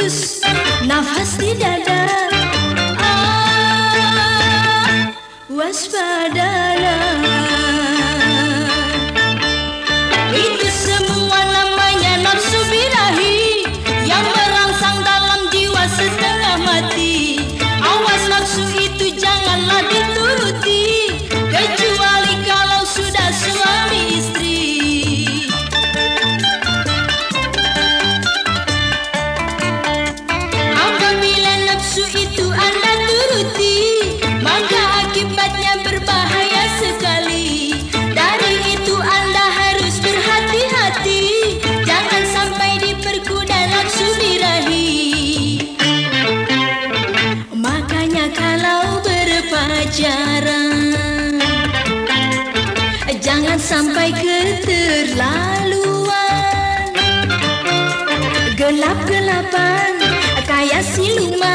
hembus nafas di dada. Waspadalah, itu semua namanya nafsu birahi yang merangsang dalam jiwa setengah mati. Awas, nafsu itu janganlah dituruti, kecuali kalau sudah suami istri. Apabila nafsu itu Anda turuti, maka akibatnya berbahaya sekali. Dari itu Anda harus berhati-hati, jangan sampai diperkuda nafsu birahi. Makanya kalau berpacaran, jangan sampai keterlaluan, gelap-gelapan kayak siluman.